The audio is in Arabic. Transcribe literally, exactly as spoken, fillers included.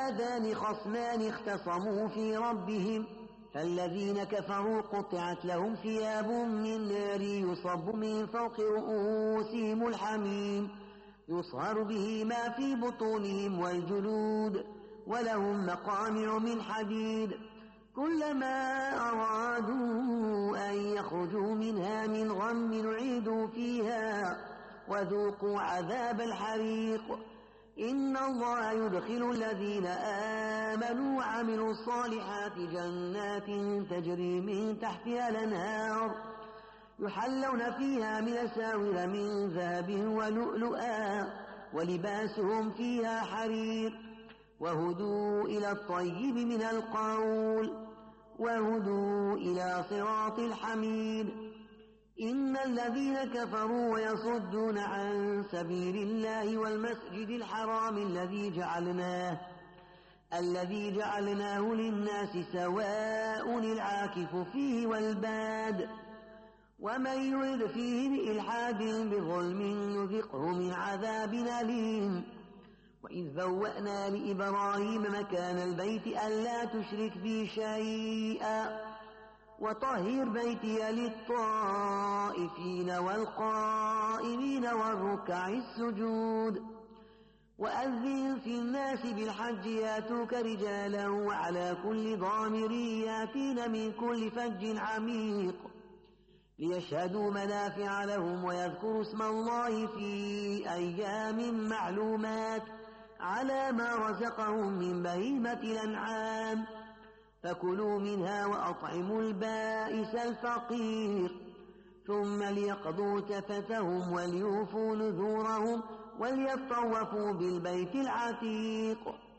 هذان خصمان اختصموا في ربهم فالذين كفروا قطعت لهم ثياب من نار يصب من فوق رؤوسهم الحميم يصهر به ما في بطونهم والجلود ولهم مقامع من حديد كلما أرادوا أن يخرجوا منها من غم نعيدوا فيها وذوقوا عذاب الحريق إن الله يدخل الذين آمنوا وعملوا الصالحات جنات تجري من تحتها الأنهار يحلون فيها من أساور من ذهب ولؤلؤا ولباسهم فيها حرير وهدوا إلى الطيب من القول وهدوا إلى صراط الحميد إن الذين كفروا ويصدون عن سبيل الله والمسجد الحرام الذي جعلناه الذي جعلناه للناس سواء العاكف فيه والباد ومن يرد فيه بإلحاد بظلم نذقه من عذاب أليم وإذ بوأنا لإبراهيم مكان البيت ألا تشرك بي شيئا وطهر بيتي للطائفين والقائمين والركع السجود وأذن في الناس بالحج ياتوك رجالا وعلى كل ضامر ياتين من كل فج عميق ليشهدوا منافع لهم ويذكروا اسم الله في أيام معلومات على ما رزقهم من بهيمة الأنعام فكلوا منها وأطعموا البائس الفقير ثم ليقضوا تفتهم وليوفوا نذورهم وليطوفوا بالبيت العتيق